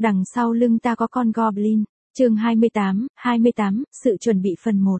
Đằng sau lưng ta có con Goblin. Chương 28, sự chuẩn bị phần 1.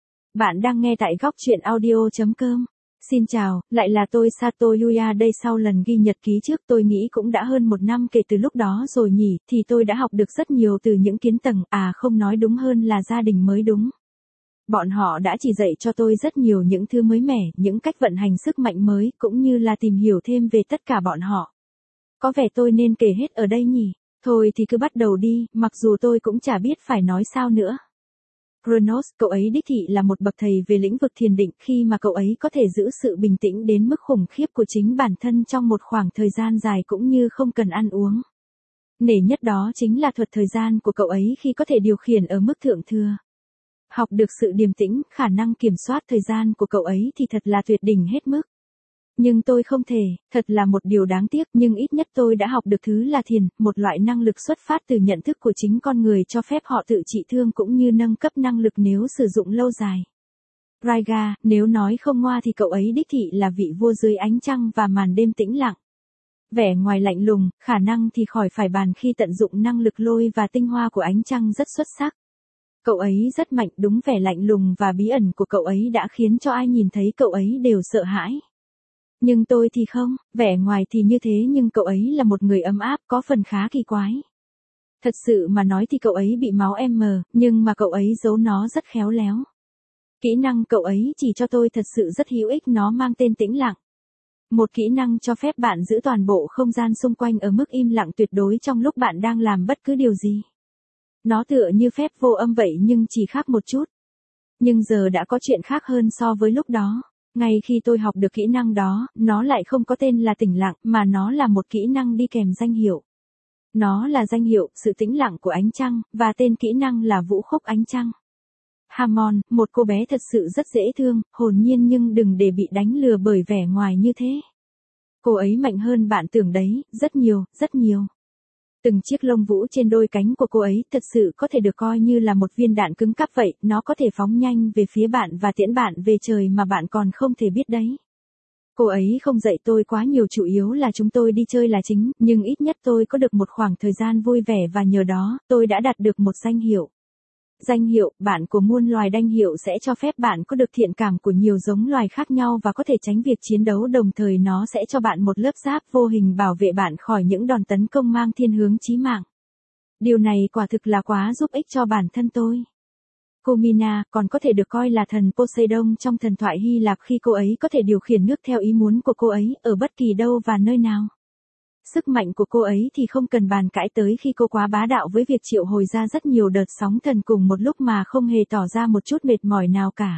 Bạn đang nghe tại góc truyện audio.com. Xin chào, lại là tôi Sato Yuya đây. Sau lần ghi nhật ký trước tôi nghĩ cũng đã hơn 1 năm kể từ lúc đó rồi nhỉ, thì tôi đã học được rất nhiều từ những kiến tầng, không nói đúng hơn là gia đình mới đúng. Bọn họ đã chỉ dạy cho tôi rất nhiều những thứ mới mẻ, những cách vận hành sức mạnh mới, cũng như là tìm hiểu thêm về tất cả bọn họ. Có vẻ tôi nên kể hết ở đây nhỉ? Thôi thì cứ bắt đầu đi, mặc dù tôi cũng chả biết phải nói sao nữa. Kronos, cậu ấy đích thị là một bậc thầy về lĩnh vực thiền định khi mà cậu ấy có thể giữ sự bình tĩnh đến mức khủng khiếp của chính bản thân trong một khoảng thời gian dài cũng như không cần ăn uống. Nể nhất đó chính là thuật thời gian của cậu ấy khi có thể điều khiển ở mức thượng thừa. Học được sự điềm tĩnh, khả năng kiểm soát thời gian của cậu ấy thì thật là tuyệt đỉnh hết mức. Nhưng tôi không thể, thật là một điều đáng tiếc, nhưng ít nhất tôi đã học được thứ là thiền, một loại năng lực xuất phát từ nhận thức của chính con người cho phép họ tự trị thương cũng như nâng cấp năng lực nếu sử dụng lâu dài. Raiga, nếu nói không ngoa thì cậu ấy đích thị là vị vua dưới ánh trăng và màn đêm tĩnh lặng. Vẻ ngoài lạnh lùng, khả năng thì khỏi phải bàn khi tận dụng năng lực lôi và tinh hoa của ánh trăng rất xuất sắc. Cậu ấy rất mạnh, đúng vẻ lạnh lùng và bí ẩn của cậu ấy đã khiến cho ai nhìn thấy cậu ấy đều sợ hãi. Nhưng tôi thì không, vẻ ngoài thì như thế nhưng cậu ấy là một người ấm áp có phần khá kỳ quái. Thật sự mà nói thì cậu ấy bị máu M, nhưng mà cậu ấy giấu nó rất khéo léo. Kỹ năng cậu ấy chỉ cho tôi thật sự rất hữu ích, nó mang tên tĩnh lặng. Một kỹ năng cho phép bạn giữ toàn bộ không gian xung quanh ở mức im lặng tuyệt đối trong lúc bạn đang làm bất cứ điều gì. Nó tựa như phép vô âm vậy nhưng chỉ khác một chút. Nhưng giờ đã có chuyện khác hơn so với lúc đó. Ngay khi tôi học được kỹ năng đó, nó lại không có tên là tĩnh lặng, mà nó là một kỹ năng đi kèm danh hiệu. Nó là danh hiệu, sự tĩnh lặng của ánh trăng, và tên kỹ năng là vũ khúc ánh trăng. Hammond, một cô bé thật sự rất dễ thương, hồn nhiên nhưng đừng để bị đánh lừa bởi vẻ ngoài như thế. Cô ấy mạnh hơn bạn tưởng đấy, rất nhiều, rất nhiều. Từng chiếc lông vũ trên đôi cánh của cô ấy thật sự có thể được coi như là một viên đạn cứng cáp vậy, nó có thể phóng nhanh về phía bạn và tiễn bạn về trời mà bạn còn không thể biết đấy. Cô ấy không dạy tôi quá nhiều, chủ yếu là chúng tôi đi chơi là chính, nhưng ít nhất tôi có được một khoảng thời gian vui vẻ và nhờ đó, tôi đã đạt được một danh hiệu. Danh hiệu, bạn của muôn loài danh hiệu sẽ cho phép bạn có được thiện cảm của nhiều giống loài khác nhau và có thể tránh việc chiến đấu, đồng thời nó sẽ cho bạn một lớp giáp vô hình bảo vệ bạn khỏi những đòn tấn công mang thiên hướng chí mạng. Điều này quả thực là quá giúp ích cho bản thân tôi. Cô Mina, còn có thể được coi là thần Poseidon trong thần thoại Hy Lạp khi cô ấy có thể điều khiển nước theo ý muốn của cô ấy, ở bất kỳ đâu và nơi nào. Sức mạnh của cô ấy thì không cần bàn cãi tới khi cô quá bá đạo với việc triệu hồi ra rất nhiều đợt sóng thần cùng một lúc mà không hề tỏ ra một chút mệt mỏi nào cả.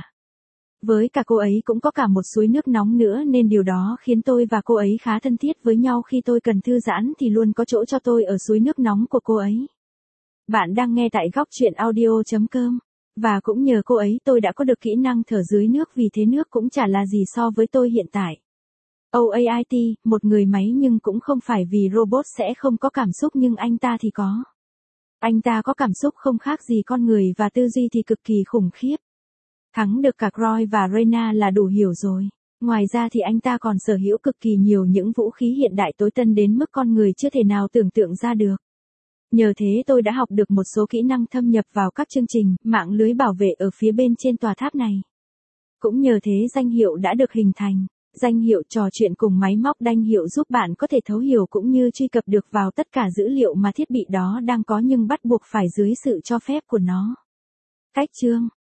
Với cả cô ấy cũng có cả một suối nước nóng nữa nên điều đó khiến tôi và cô ấy khá thân thiết với nhau, khi tôi cần thư giãn thì luôn có chỗ cho tôi ở suối nước nóng của cô ấy. Bạn đang nghe tại góc truyện audio.com. Và cũng nhờ cô ấy tôi đã có được kỹ năng thở dưới nước, vì thế nước cũng chả là gì so với tôi hiện tại. OAIT, một người máy nhưng cũng không phải, vì robot sẽ không có cảm xúc nhưng anh ta thì có. Anh ta có cảm xúc không khác gì con người và tư duy thì cực kỳ khủng khiếp. Thắng được cả Croy và Reyna là đủ hiểu rồi. Ngoài ra thì anh ta còn sở hữu cực kỳ nhiều những vũ khí hiện đại tối tân đến mức con người chưa thể nào tưởng tượng ra được. Nhờ thế tôi đã học được một số kỹ năng thâm nhập vào các chương trình, mạng lưới bảo vệ ở phía bên trên tòa tháp này. Cũng nhờ thế danh hiệu đã được hình thành. Danh hiệu trò chuyện cùng máy móc danh hiệu giúp bạn có thể thấu hiểu cũng như truy cập được vào tất cả dữ liệu mà thiết bị đó đang có, nhưng bắt buộc phải dưới sự cho phép của nó. Cách chương,